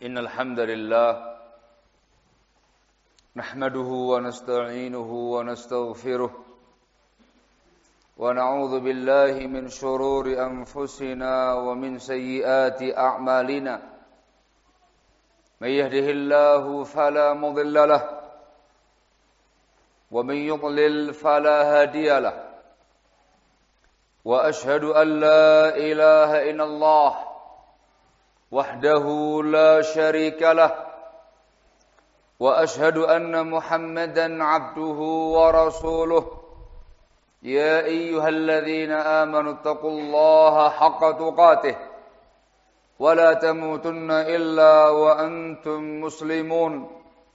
Innal hamdalillah nahmaduhu wa nasta'inuhu wa nastaghfiruh wa na'udzu billahi min shururi anfusina wa min sayyiati a'malina. May yahdihillahu fala mudilla lahu wa man yudlil fala hadiya lahu. Wa ashhadu an la ilaha illallah wahdahu la syarika lah wa ashhadu anna Muhammadan abduhu wa rasuluh. Ya ayyuhalladzina amanu taqullaha haqqa tuqatih wa la tamutunna illa wa antum muslimun.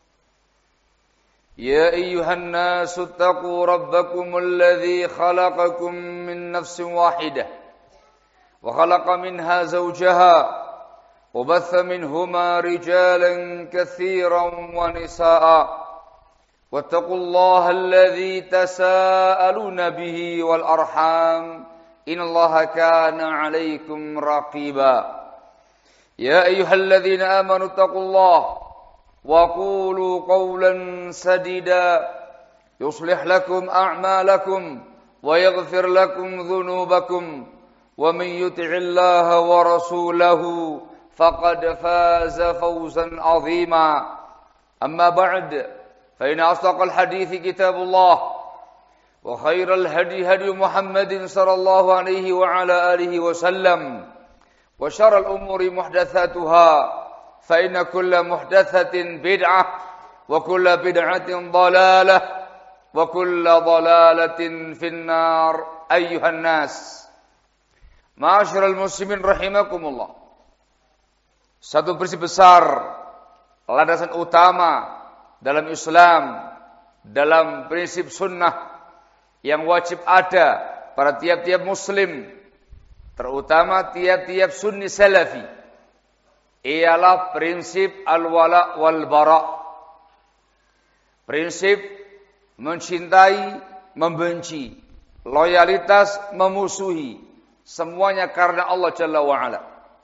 Ya ayyuhan nasu taqu rabbakumul ladzi khalaqakum min nafsin wahidah wa khalaqa minha zawjaha وبث منهما رجالا كثيرا ونساء واتقوا الله الذي تساءلون به والأرحام إن الله كان عليكم رقيبا. يا أيها الذين آمنوا اتقوا الله وقولوا قولا سديدا يصلح لكم أعمالكم ويغفر لكم ذنوبكم ومن يطع الله ورسوله فقد فاز فوزا عظيما. أما بعد فإن أصدق الحديث كتاب الله وخير الهدي هدي محمد صلى الله عليه وعلى آله وسلم وشر الأمور محدثاتها فإن كل محدثة بدعة وكل بدعة ضلالة وكل ضلالة في النار. أيها الناس معاشر المسلمين رحمكم الله. Satu prinsip besar, landasan utama dalam Islam, dalam prinsip sunnah yang wajib ada pada tiap-tiap muslim, terutama tiap-tiap sunni salafi, ialah prinsip al-wala wal bara. Prinsip mencintai, membenci, loyalitas, memusuhi, semuanya karena Allah Jalla wa'ala.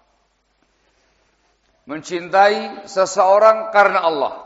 Mencintai seseorang karena Allah,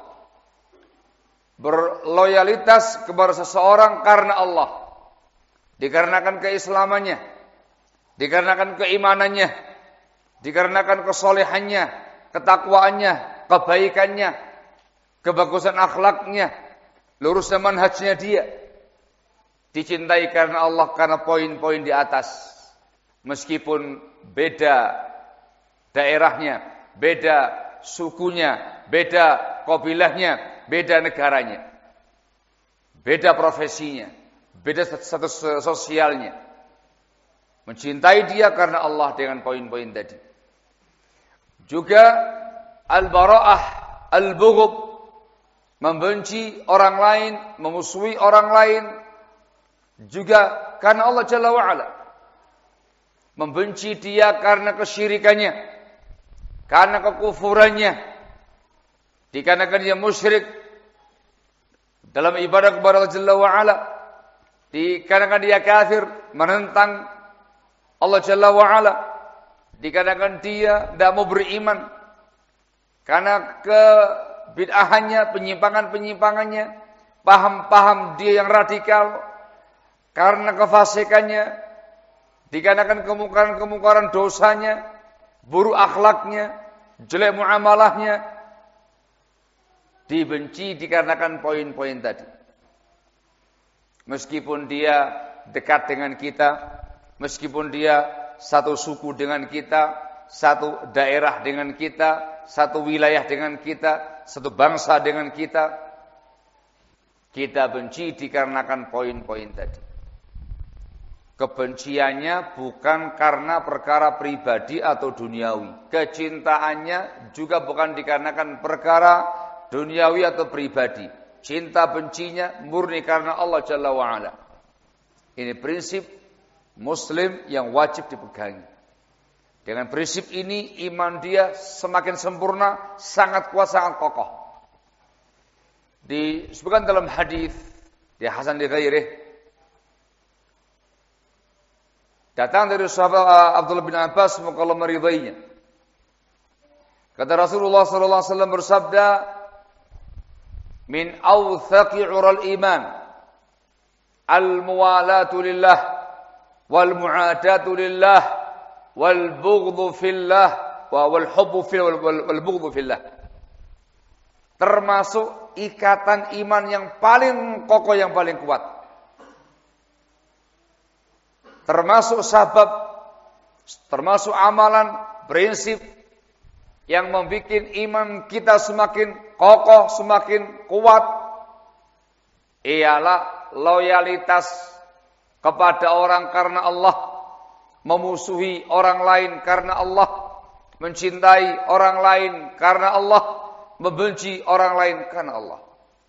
berloyalitas kepada seseorang karena Allah, dikarenakan keislamannya, dikarenakan keimanannya, dikarenakan kesolehannya, ketakwaannya, kebaikannya, kebagusan akhlaknya, lurusnya manhajnya dia. Dicintai karena Allah karena poin-poin di atas, meskipun beda daerahnya, beda sukunya, beda kabilahnya, beda negaranya, beda profesinya, beda status sosialnya. Mencintai dia karena Allah dengan poin-poin tadi. Juga al-bara'ah, al-bughd, membenci orang lain, memusuhi orang lain, juga karena Allah Jalla wa'ala. Membenci dia karena kesyirikannya, karena kekufurannya, dikarenakan dia musyrik dalam ibadah kepada Allah Jalla wa'ala, dikarenakan dia kafir menentang Allah Jalla wa'ala, dikarenakan dia tidak mau beriman karena kebid'ahannya, penyimpangan-penyimpangannya, paham-paham dia yang radikal, karena kefasikannya, dikarenakan kemungkaran-kemungkaran dosanya, buruk akhlaknya, jelek muamalahnya, dibenci dikarenakan poin-poin tadi. Meskipun dia dekat dengan kita, meskipun dia satu suku dengan kita, satu daerah dengan kita, satu wilayah dengan kita, satu bangsa dengan kita, kita benci dikarenakan poin-poin tadi. Kebenciannya bukan karena perkara pribadi atau duniawi. Kecintaannya juga bukan dikarenakan perkara duniawi atau pribadi. Cinta bencinya murni karena Allah Jalla wa'ala. Ini prinsip muslim yang wajib dipegangi. Dengan prinsip ini iman dia semakin sempurna, sangat kuat, sangat kokoh. Disebutkan dalam hadis di Hasan li ghairih, datang dari sahabat Abdullah bin Abbas, semoga Allah meridainya. Kata Rasulullah sallallahu alaihi wasallam bersabda, "Min awthaqi 'ural iman al-muwalatu lillah wal mu'adatu lillah wal bughdhu fillah wal hubbu fillah wal bughdhu fillah." Termasuk ikatan iman yang paling kokoh, yang paling kuat. Termasuk sabab, termasuk amalan, prinsip yang membuat iman kita semakin kokoh, semakin kuat, ialah loyalitas kepada orang karena Allah, memusuhi orang lain karena Allah, mencintai orang lain karena Allah, membenci orang lain karena Allah.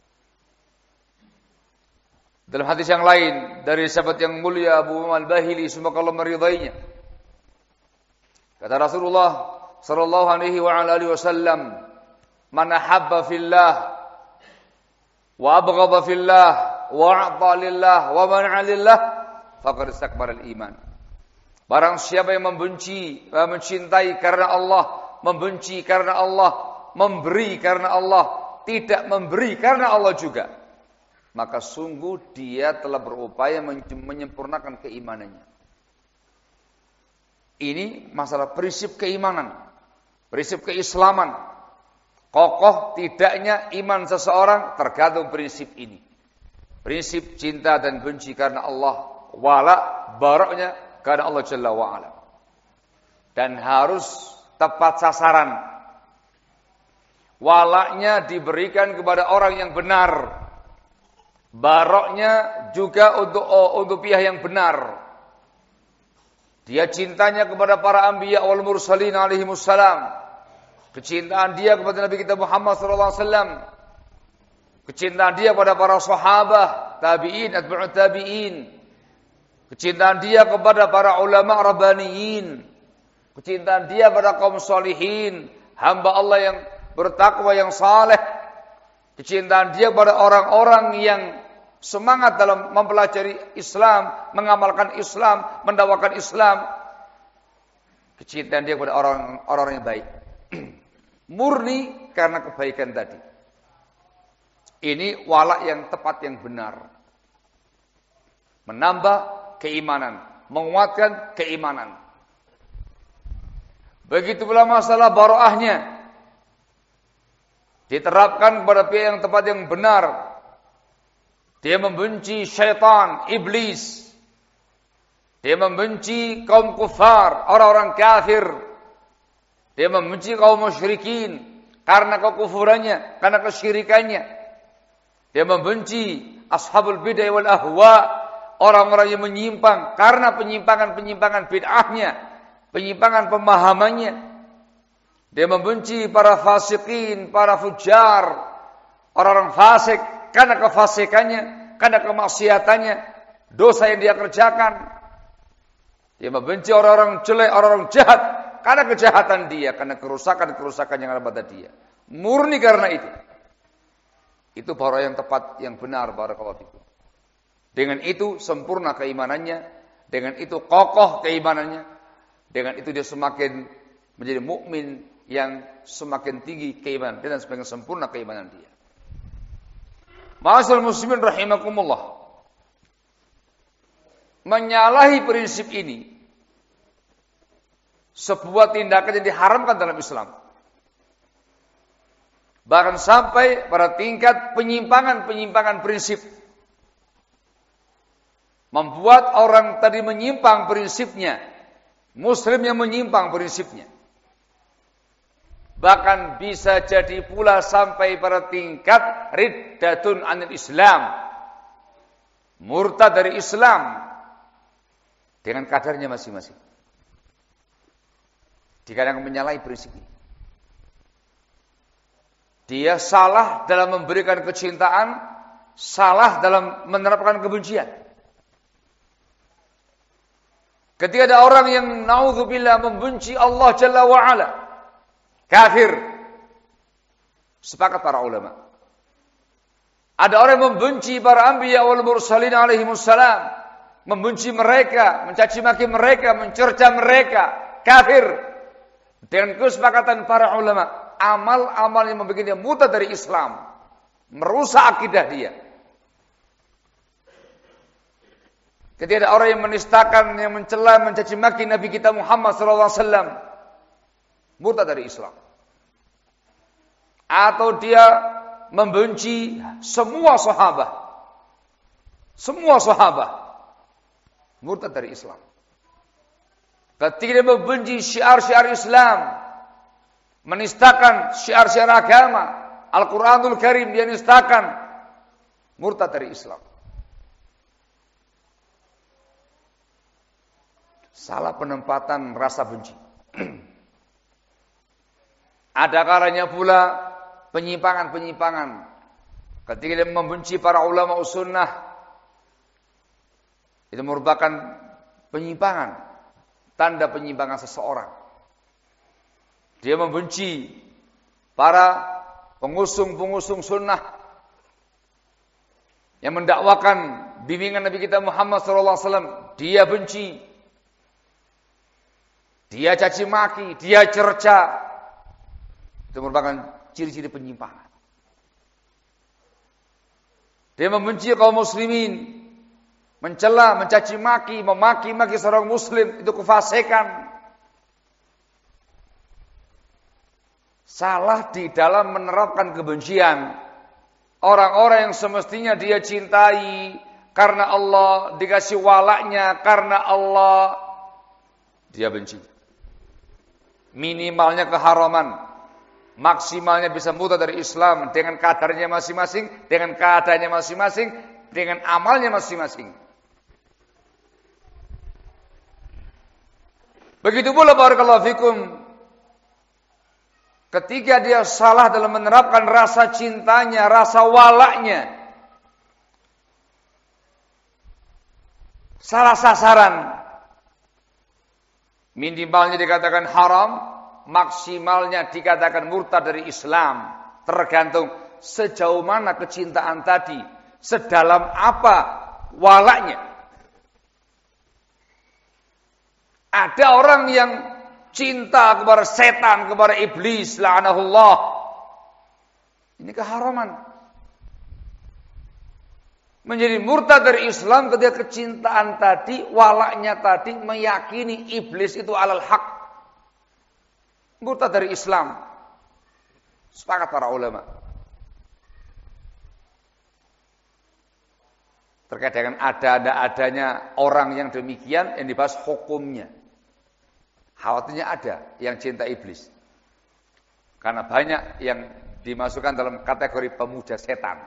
Dalam hadis yang lain dari sahabat yang mulia Abu Umar Al-Bahili, semoga Allah meridainya, kata Rasulullah sallallahu alaihi wa alihi wasallam, "Man ahabba fillah wa abghadha fillah wa a'ta lillah wa man'a lillah faqad istakbara al-iman." Barang siapa yang membenci, mencintai karena Allah, membenci karena Allah, memberi karena Allah, tidak memberi karena Allah juga, maka sungguh dia telah berupaya menyempurnakan keimanannya. Ini masalah prinsip keimanan, prinsip keislaman. Kokoh tidaknya iman seseorang tergantung prinsip ini. Prinsip cinta dan benci karena Allah, wala baroknya karena Allah Jalla wa'ala. Dan harus tepat sasaran. Walaknya diberikan kepada orang yang benar, baroknya juga untuk pihak yang benar. Dia cintanya kepada para anbiya wal mursalin alaihimussalam, kecintaan dia kepada Nabi kita Muhammad sallallahu alaihi wasallam, kecintaan dia kepada para sahabat, tabi'in, atba'ut tabi'in, kecintaan dia kepada para ulama rabbaniyin, kecintaan dia pada kaum salihin, hamba Allah yang bertakwa, yang saleh, kecintaan dia pada orang-orang yang semangat dalam mempelajari Islam, mengamalkan Islam, mendakwakan Islam, kecintaan dia kepada orang-orang yang baik. Murni karena kebaikan tadi. Ini walak yang tepat, yang benar. Menambah keimanan, menguatkan keimanan. Begitu pula masalah baroahnya, diterapkan kepada pihak yang tepat, yang benar. Dia membenci syaitan, iblis. Dia membenci kaum kufar, orang-orang kafir. Dia membenci kaum musyrikin karena kekufurannya, karena kesyirikannya. Dia membenci ashabul bid'ah wal ahwa, orang-orang yang menyimpang karena penyimpangan-penyimpangan bid'ahnya, penyimpangan pemahamannya. Dia membenci para fasikin, para fujar, orang-orang fasik karena kefasikannya, karena kemaksiatannya, dosa yang dia kerjakan. Dia membenci orang-orang jelek, orang-orang jahat karena kejahatan dia, karena kerusakan-kerusakan yang ada pada dia. Murni karena itu. Itu baru yang tepat, yang benar, barakallahu fikum. Dengan itu sempurna keimanannya, dengan itu kokoh keimanannya, dengan itu dia semakin menjadi mukmin yang semakin tinggi keimanan dan semakin sempurna keimanan dia. Ma'asyiral muslimin rahimakumullah. Menyalahi prinsip ini sebuah tindakan yang diharamkan dalam Islam. Bahkan sampai pada tingkat penyimpangan-penyimpangan prinsip. Membuat orang tadi menyimpang prinsipnya. Muslim yang menyimpang prinsipnya. Bahkan bisa jadi pula sampai pada tingkat riddatun anil Islam. Murtad dari Islam. Dengan kadarnya masing-masing. Dikadang menyalahi prinsip ini. Dia salah dalam memberikan kecintaan, salah dalam menerapkan kebencian. Ketika ada orang yang naudzubillah membenci Allah Jalla wa'ala, kafir. Sepakat para ulama. Ada orang yang membenci para anbiya wal mursalin alaihimussalam, membenci mereka, mencaci maki mereka, mencerca mereka, kafir. Dengan kesepakatan para ulama. amal-amal yang membuat dia murtad dari Islam, merusak akidah dia. Ketika ada orang yang menistakan, yang mencela, mencaci maki Nabi kita Muhammad SAW, murtad dari Islam. Atau dia membenci semua sahabat, murtad dari Islam. Ketika dia membenci syiar-syiar Islam, menistakan syiar-syiar agama, Al-Quranul Karim dia nistakan, murtad dari Islam. Salah penempatan rasa benci. Ada kalanya pula penyimpangan-penyimpangan. Ketika dia membenci para ulama sunnah, itu merupakan penyimpangan. Tanda penyimpangan seseorang. Dia membenci para pengusung-pengusung sunnah yang mendakwakan bimbingan Nabi kita Muhammad SAW. Dia benci, dia caci maki, dia cerca. Itu merupakan ciri-ciri penyimpangan. Dia membenci kaum muslimin, mencela, mencaci maki, memaki-maki seorang muslim, itu kefasikan. Salah di dalam menerapkan kebencian. Orang-orang yang semestinya dia cintai karena Allah, dikasih walaknya karena Allah, dia benci. Minimalnya keharaman, maksimalnya bisa murtad dari Islam dengan kadarnya masing-masing, dengan keadaannya masing-masing, dengan amalnya masing-masing. Begitu pula barakallahu fikum, ketika dia salah dalam menerapkan rasa cintanya, rasa walaknya, salah sasaran, minimalnya dikatakan haram, maksimalnya dikatakan murtad dari Islam. Tergantung sejauh mana kecintaan tadi, sedalam apa walaknya. Ada orang yang cinta kepada setan, kepada iblis, la'anahullah. Ini keharaman. Menjadi murtad dari Islam ketika kecintaan tadi, walaknya tadi meyakini iblis itu alal haq. Murtad dari Islam. Sepakat para ulama. Terkait dengan adanya orang yang demikian, yang dibahas hukumnya. Khawatirnya ada yang cinta iblis. Karena banyak yang dimasukkan dalam kategori pemuja setan.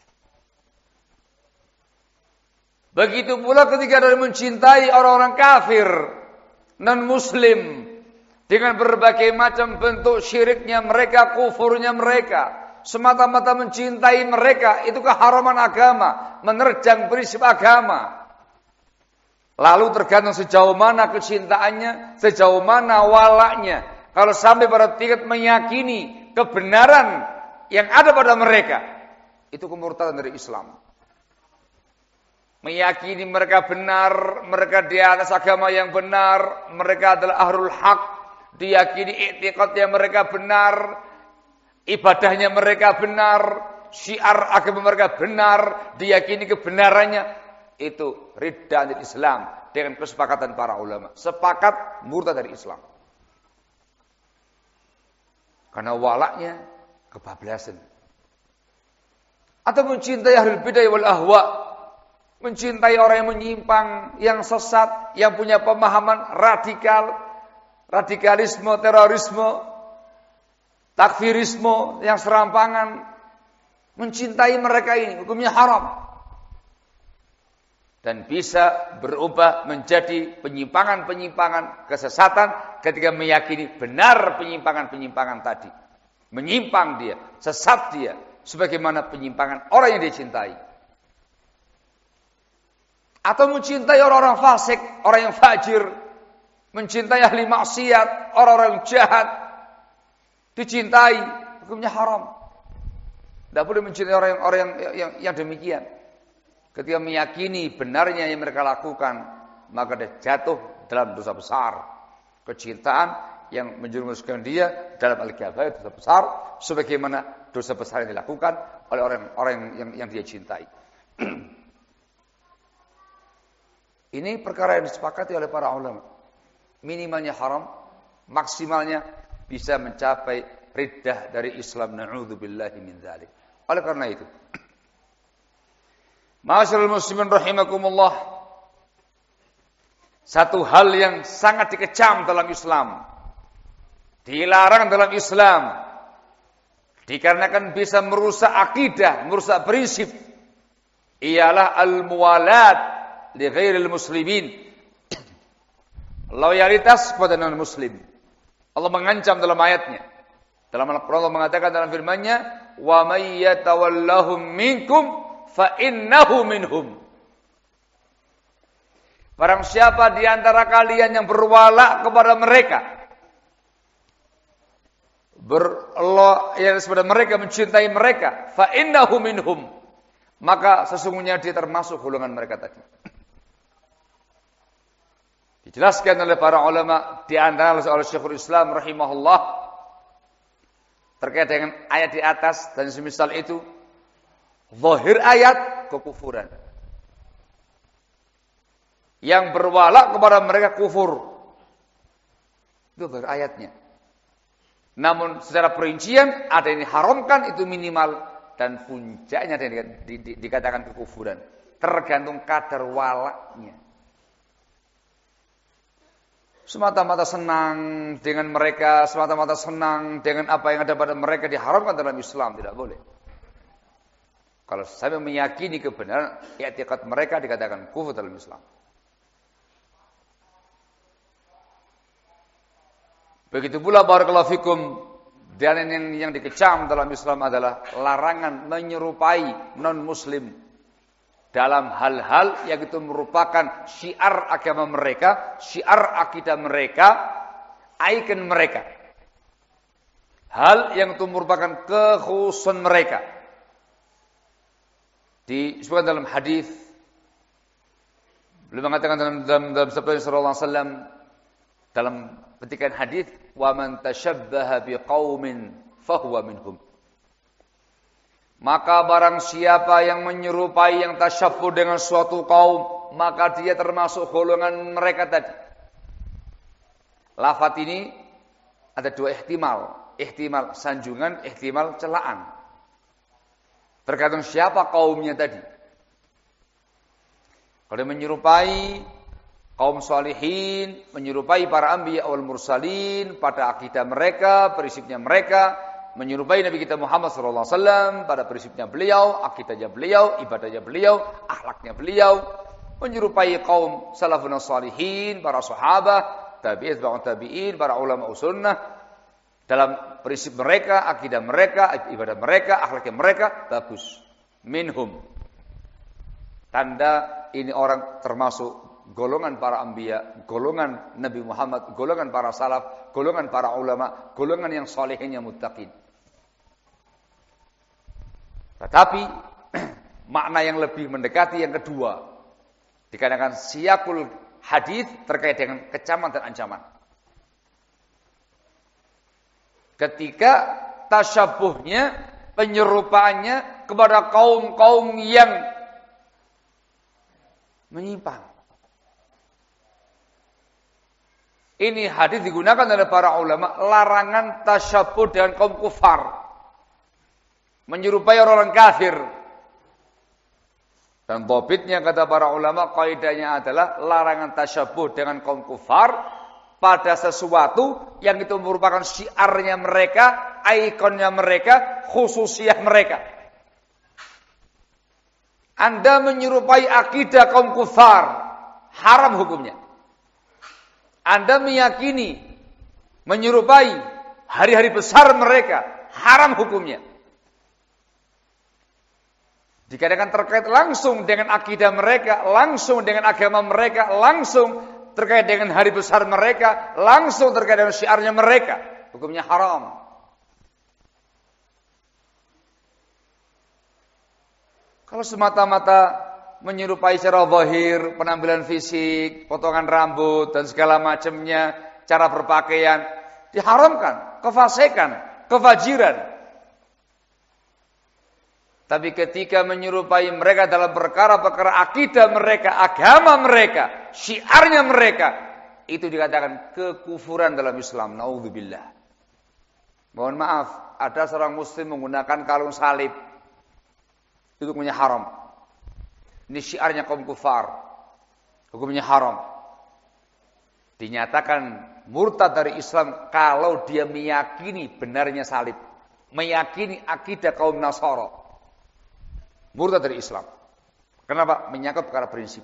Begitu pula ketika ada mencintai orang-orang kafir, non-muslim, dengan berbagai macam bentuk syiriknya mereka, kufurnya mereka, semata-mata mencintai mereka, itu keharaman agama, menerjang prinsip agama. Lalu tergantung sejauh mana kecintaannya, sejauh mana walaknya. Kalau sampai pada tingkat meyakini kebenaran yang ada pada mereka, itu kemurtadan dari Islam. Meyakini mereka benar, mereka di atas agama yang benar, mereka adalah ahlul haq, diyakini i'tiqadnya mereka benar, ibadahnya mereka benar, syiar agama mereka benar, diyakini kebenarannya. Itu ridda dari Islam dengan kesepakatan para ulama. Sepakat murtad dari Islam. Karena walaknya kebablasan. Atau mencintai ahlul bidah wal ahwa, mencintai orang yang menyimpang, yang sesat, yang punya pemahaman radikal, radikalisme, terorisme, takfirisme yang serampangan. Mencintai mereka ini hukumnya haram. Dan bisa berubah menjadi penyimpangan-penyimpangan kesesatan ketika meyakini benar penyimpangan-penyimpangan tadi. Menyimpang dia, sesat dia, sebagaimana penyimpangan orang yang dia cintai. Atau mencintai orang-orang fasik, orang yang fajir, mencintai ahli maksiat, orang-orang jahat, dicintai, hukumnya haram. Tidak boleh mencintai orang-orang yang demikian. Ketika meyakini benarnya yang mereka lakukan, maka dia jatuh dalam dosa besar. Kecintaan yang menjerumuskan dia dalam al-kabair, dosa besar, sebagaimana dosa besar yang dilakukan oleh orang yang dia cintai. Ini perkara yang disepakati oleh para ulama. Minimalnya haram, maksimalnya bisa mencapai riddah dari Islam. Na'udzubillahi min dzalik. Oleh karena itu, ma'asyiral muslimin rahimakumullah, satu hal yang sangat dikecam dalam Islam, dilarang dalam Islam, dikarenakan bisa merusak akidah, merusak prinsip, ialah al-muwalat li ghairil muslimin, loyalitas kepada non-muslim. Allah mengancam dalam ayatnya. Dalam Allah mengatakan dalam firman-Nya, "Wa may yatawallahum minkum fa innahu minhum." Barang siapa di antara kalian yang berwala kepada mereka, kepada mereka, mencintai mereka, fa innahu minhum, maka sesungguhnya dia termasuk golongan mereka tadi. Dijelaskan oleh para ulama, di antara oleh Syekhul Islam rahimahullah, terkait dengan ayat di atas dan semisal itu, zahir ayat kekufuran. Yang berwala kepada mereka kufur. Itu zahir ayatnya. Namun secara perincian ada yang diharamkan, itu minimal, dan puncaknya dikatakan kekufuran. Tergantung kadar walaknya. Semata-mata senang dengan mereka, semata-mata senang dengan apa yang ada pada mereka, diharamkan dalam Islam, tidak boleh. Kalau saya meyakini kebenaran i'tiqad mereka, dikatakan kufur dalam Islam. Begitu pula barakallahu fikum, dan yang dikecam dalam Islam adalah larangan menyerupai non-muslim dalam hal-hal yang itu merupakan syiar agama mereka, syiar akidah mereka, ikon mereka. Hal yang itu merupakan kekhususan mereka. Disebutkan dalam hadis, beliau mengatakan dalam sabda sallallahu alaihi wasallam dalam petikan hadis, "Wa man tashabbaha biqaumin fahuwa minhum." Maka barang siapa yang menyerupai, yang tasyabbuh dengan suatu kaum, maka dia termasuk golongan mereka tadi. Lafaz ini ada dua ihtimal. Ihtimal sanjungan, ihtimal celaan. Tergantung siapa kaumnya tadi. Kalau menyerupai kaum salihin, menyerupai para anbiya wal mursalin pada akidah mereka, prinsipnya mereka, menyerupai Nabi kita Muhammad SAW pada prinsipnya beliau, akidahnya beliau, ibadahnya beliau, akhlaknya beliau, menyerupai kaum salafun salihin, para sahabat, tabi'in, tabi'in, para ulama sunnah dalam prinsip mereka, akidah mereka, ibadah mereka, akhlaknya mereka, bagus. Minhum. Tanda ini orang termasuk golongan para anbiya, golongan Nabi Muhammad, golongan para salaf, golongan para ulama, golongan yang salihin, yang muttaqin. Tetapi makna yang lebih mendekati yang kedua, dikarenakan siyakul hadis terkait dengan kecaman dan ancaman. Ketika tasyabuhnya, penyerupaannya kepada kaum-kaum yang menyimpang. Ini hadis digunakan oleh para ulama, larangan tasyabuh dengan kaum kufar, menyerupai orang-orang kafir. Dan dhabitnya kata para ulama, kaidahnya adalah larangan tasyabuh dengan kaum kufar pada sesuatu yang itu merupakan syiarnya mereka, ikonnya mereka, khususiyah mereka. Anda menyerupai akidah kaum kufar, haram hukumnya. Anda meyakini, menyerupai hari-hari besar mereka, haram hukumnya. Dikarenakan terkait langsung dengan akidah mereka, langsung dengan agama mereka, langsung terkait dengan hari besar mereka, langsung terkait dengan syiarnya mereka, hukumnya haram. Kalau semata-mata menyerupai secara zahir, penampilan fisik, potongan rambut dan segala macamnya, cara berpakaian, diharamkan, kefasikan, kefajiran. Tapi ketika menyerupai mereka dalam perkara-perkara akidah mereka, agama mereka, syiarnya mereka, itu dikatakan kekufuran dalam Islam. Naudzubillah. Mohon maaf, ada seorang muslim menggunakan kalung salib. Itu hukumnya haram. Ini syiarnya kaum kufar. Hukumnya haram. Dinyatakan murtad dari Islam kalau dia meyakini benarnya salib. Meyakini akidah kaum Nasara. Murtad dari Islam. Kenapa? Menyangkut perkara prinsip.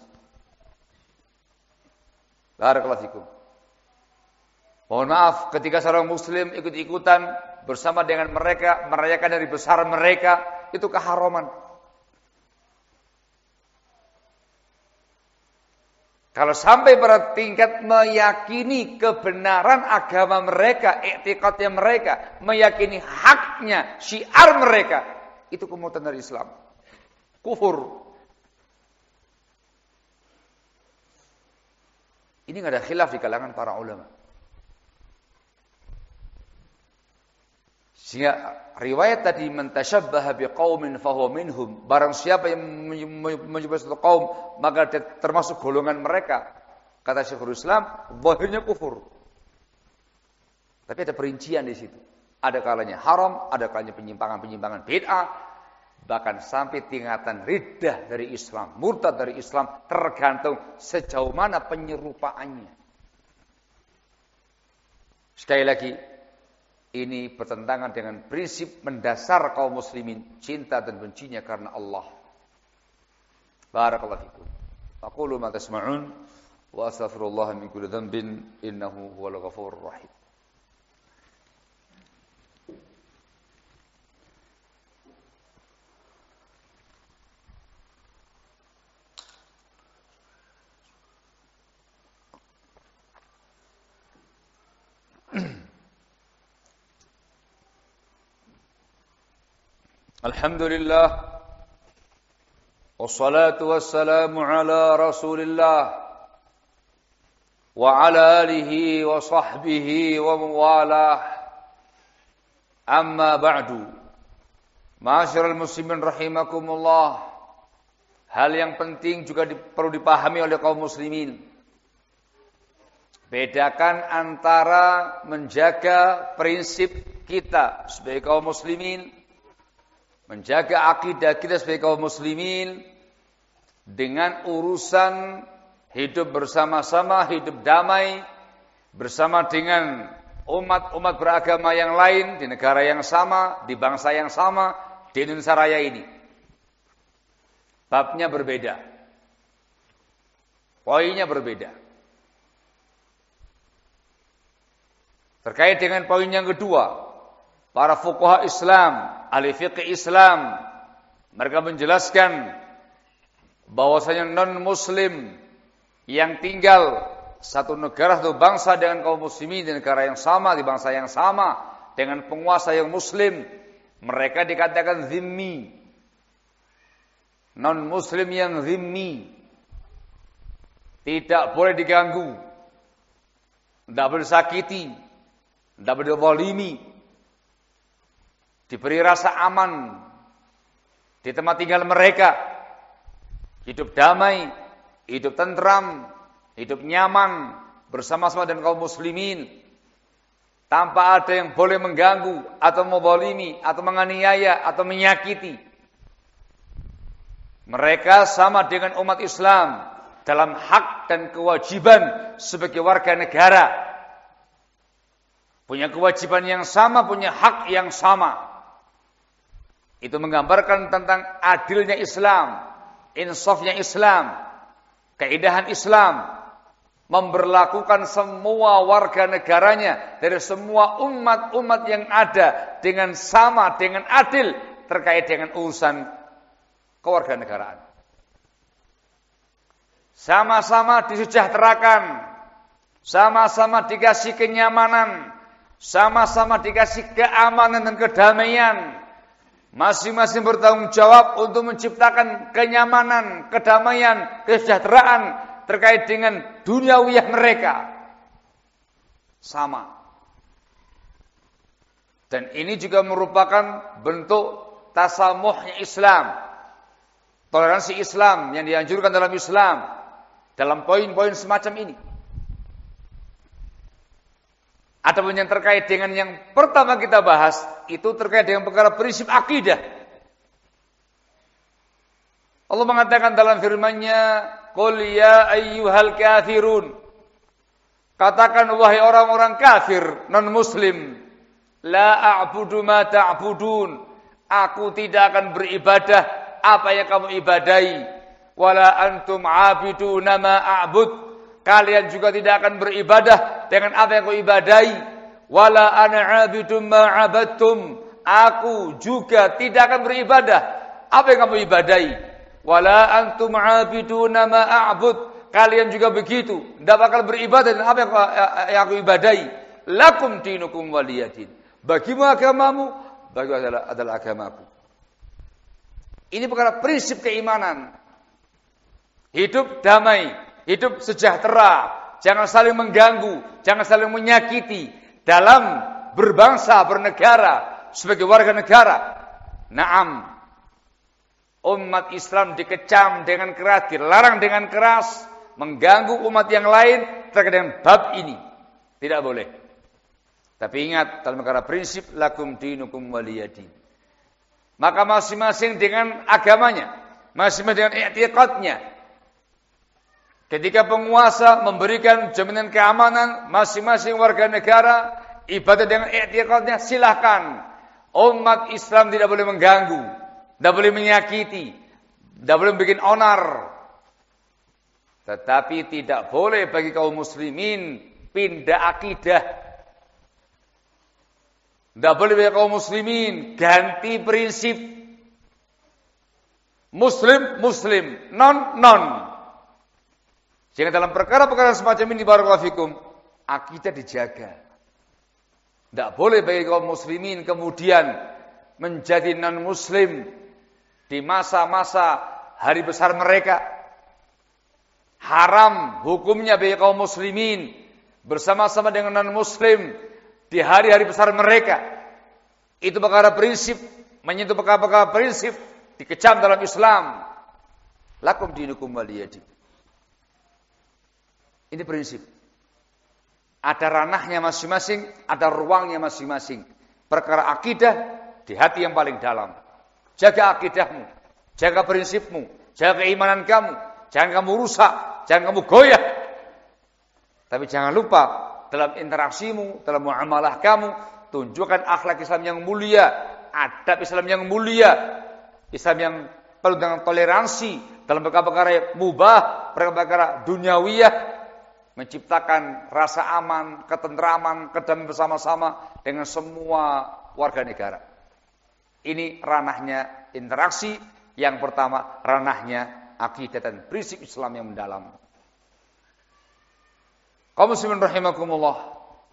Barakallahu fikum. Mohon maaf ketika seorang muslim ikut-ikutan bersama dengan mereka merayakan hari besar mereka, itu keharaman. Kalau sampai pada tingkat meyakini kebenaran agama mereka, i'tiqadnya mereka, meyakini haknya, syiar mereka, itu kemurtadan dari Islam. Kufur. Ini enggak ada khilaf di kalangan para ulama. Sehingga riwayat tadi mentashabbaha biqaumin fahuwa minhum, barang siapa yang menyerupai suatu kaum maka dia termasuk golongan mereka. Kata Syekhul Islam, zahirnya kufur. Tapi ada perincian di situ. Ada kalanya haram, ada kalanya penyimpangan-penyimpangan bid'ah, bahkan sampai tingkatan riddah dari Islam, murtad dari Islam, tergantung sejauh mana penyerupaannya. Sekali lagi, ini bertentangan dengan prinsip mendasar kaum muslimin, cinta dan bencinya karena Allah. Barakallahu fikum. Aqulu ma tasma'un wa astaghfirullah min kulli dhanbin innahu huwal ghafurur rahim. Alhamdulillah wassalatu wassalamu ala Rasulillah wa ala alihi wa sahbihi wa mawalah. Amma ba'du. Ma'asyiral muslimin rahimakumullah. Hal yang penting juga perlu dipahami oleh kaum muslimin. Bedakan antara menjaga prinsip kita sebagai kaum muslimin, menjaga akidah kita sebagai kaum muslimin dengan urusan hidup bersama-sama, hidup damai bersama dengan umat-umat beragama yang lain di negara yang sama, di bangsa yang sama, di Indonesia Raya ini. Babnya berbeda. Poinnya berbeda. Terkait dengan poin yang kedua, para fuqaha Islam, ahli fiqh Islam, mereka menjelaskan bahwasanya non-muslim yang tinggal satu negara, satu bangsa dengan kaum muslimin di negara yang sama, di bangsa yang sama, dengan penguasa yang muslim, mereka dikatakan zimmi. Non-muslim yang zimmi tidak boleh diganggu, tidak boleh disakiti, tidak boleh dizalimi, diberi rasa aman di tempat tinggal mereka, hidup damai, hidup tentram, hidup nyaman bersama-sama dengan kaum muslimin, tanpa ada yang boleh mengganggu atau menzalimi atau menganiaya atau menyakiti. Mereka sama dengan umat Islam dalam hak dan kewajiban sebagai warga negara. Punya kewajiban yang sama, punya hak yang sama. Itu menggambarkan tentang adilnya Islam, insafnya Islam, keindahan Islam, memberlakukan semua warga negaranya dari semua umat-umat yang ada dengan sama, dengan adil terkait dengan urusan kewarganegaraan. Sama-sama disejahterakan, sama-sama dikasih kenyamanan, sama-sama dikasih keamanan dan kedamaian. Masing-masing bertanggung jawab untuk menciptakan kenyamanan, kedamaian, kesejahteraan terkait dengan duniawiyah mereka. Sama. Dan ini juga merupakan bentuk tasamuhnya Islam. Toleransi Islam yang dianjurkan dalam Islam. Dalam poin-poin semacam ini. Adapun yang terkait dengan yang pertama kita bahas, itu terkait dengan perkara prinsip akidah. Allah mengatakan dalam firman-Nya, "Qul ya ayyuhal kafirun." Katakan wahai orang-orang kafir, non-muslim, "La a'budu ma ta'budun." Aku tidak akan beribadah apa yang kamu ibadahi. "Wala antum 'abiduna ma a'bud." Kalian juga tidak akan beribadah dengan apa yang kau ibadahi. "Wala ana 'abidum ma 'abadtum." Aku juga tidak akan beribadah apa yang kamu ibadahi. "Wala antum 'abiduna ma a'bud." Kalian juga begitu, tidak bakal beribadah dengan apa yang aku ibadahi. "Lakum dinukum waliyadin." Bagimu agamamu, bagiku adalah agamaku. Ini perkara prinsip keimanan. Hidup damai, hidup sejahtera, jangan saling mengganggu, jangan saling menyakiti dalam berbangsa, bernegara, sebagai warga negara. Naam, umat Islam dikecam dengan keras, dilarang dengan keras, mengganggu umat yang lain terkait dengan bab ini. Tidak boleh. Tapi ingat, dalam perkara prinsip, lakum dinukum waliyadin. Maka masing-masing dengan agamanya, masing-masing dengan i'tiqadnya. Ketika penguasa memberikan jaminan keamanan, masing-masing warga negara ibadah dengan i'tiqadnya, silahkan. Umat Islam tidak boleh mengganggu, tidak boleh menyakiti, tidak boleh bikin onar. Tetapi tidak boleh bagi kaum muslimin pindah akidah. Tidak boleh bagi kaum muslimin ganti prinsip. Muslim, muslim. Non, non. Sehingga dalam perkara-perkara semacam ini, barakallahu fikum, akidah dijaga. Tidak boleh bagi kaum muslimin kemudian menjadi non-muslim di masa-masa hari besar mereka. Haram hukumnya bagi kaum muslimin bersama-sama dengan non-muslim di hari-hari besar mereka. Itu perkara prinsip, menyentuh perkara-perkara prinsip, dikecam dalam Islam. Lakum dinukum waliyadin. Ini prinsip. Ada ranahnya masing-masing, ada ruangnya masing-masing. Perkara akidah di hati yang paling dalam. Jaga akidahmu, jaga prinsipmu, jaga keimanan kamu. Jangan kamu rusak, jangan kamu goyah. Tapi jangan lupa, dalam interaksimu, dalam muamalah kamu, tunjukkan akhlak Islam yang mulia, adab Islam yang mulia, Islam yang penuh dengan toleransi, dalam perkara-perkara mubah, perkara-perkara duniawiyah, menciptakan rasa aman, ketentraman, kedamaian bersama-sama dengan semua warga negara. Ini ranahnya interaksi, yang pertama ranahnya akidah dan prinsip Islam yang mendalam. Kaum muslimin rahimakumullah.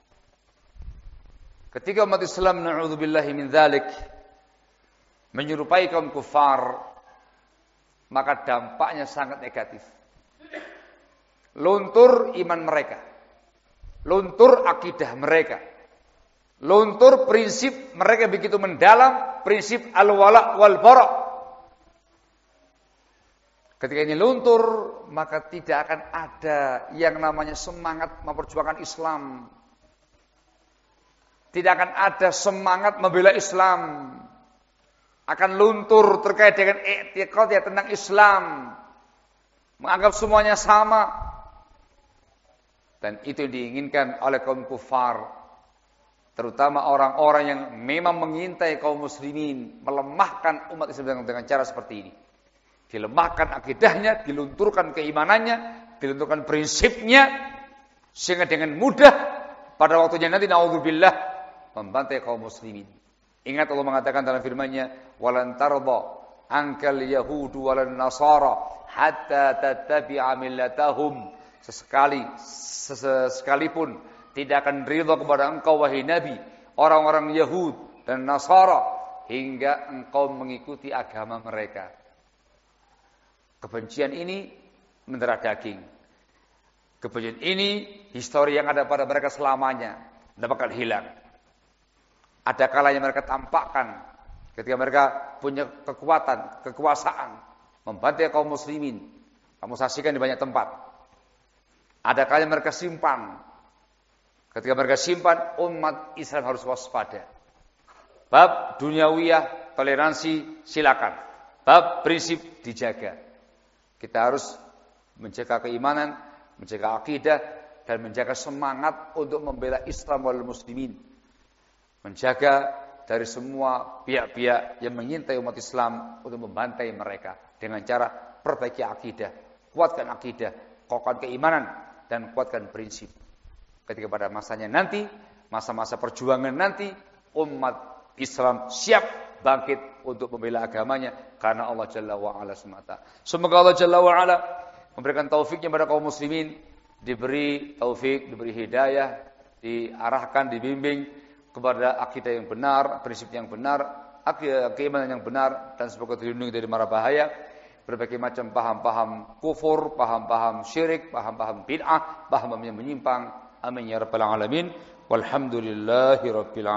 Ketika umat Islam, na'udzubillahi min dzalik, menyerupai kaum kufar, maka dampaknya sangat negatif. Luntur iman mereka, luntur akidah mereka, luntur prinsip mereka begitu mendalam, prinsip al-wala' wal bara'. Ketika ini luntur, maka tidak akan ada yang namanya semangat memperjuangkan Islam. Tidak akan ada semangat membela Islam. Akan luntur terkait dengan i'tiqad ya tentang Islam. Menganggap semuanya sama. Dan itu diinginkan oleh kaum kufar. Terutama orang-orang yang memang mengintai kaum muslimin. Melemahkan umat Islam dengan cara seperti ini. Dilemahkan akidahnya, dilunturkan keimanannya, dilunturkan prinsipnya, sehingga dengan mudah pada waktunya nanti naudzubillah membantai kaum muslimin. Ingat Allah mengatakan dalam firman-Nya, "Walan tarda ankal yahudu walan nasara hatta tattabi'a millatahum." Sekalipun tidak akan ridha kepada engkau wahai Nabi, orang-orang Yahud dan Nasara, hingga engkau mengikuti agama mereka. Kebencian ini mendarah daging. Kebencian ini histori yang ada pada mereka selamanya, tidak bakal hilang. Ada kalanya mereka tampakkan ketika mereka punya kekuatan, kekuasaan, membantai kaum muslimin. Kamu saksikan di banyak tempat. Ada kalanya mereka simpan. Ketika mereka simpan, umat Islam harus waspada. Bab duniawiyah, toleransi, silakan. Bab prinsip dijaga. Kita harus menjaga keimanan, menjaga akidah, dan menjaga semangat untuk membela Islam wal muslimin. Menjaga dari semua pihak-pihak yang mengintai umat Islam untuk membantai mereka. Dengan cara perbaiki akidah, kuatkan akidah, kokohkan keimanan, dan kuatkan prinsip. Ketika pada masanya nanti, masa-masa perjuangan nanti, umat Islam siap bangkit untuk membela agamanya karena Allah Jalla wa'ala semata. Semoga Allah Jalla wa'ala memberikan taufiknya pada kaum muslimin, diberi taufik, diberi hidayah, diarahkan, dibimbing kepada akidah yang benar, prinsip yang benar, keimanan yang benar, dan semoga terlindungi dari mara bahaya, berbagai macam paham-paham kufur, paham-paham syirik, paham-paham bid'ah, paham yang menyimpang. Amin ya rabbal alamin. Walhamdulillahi rabbil alamin.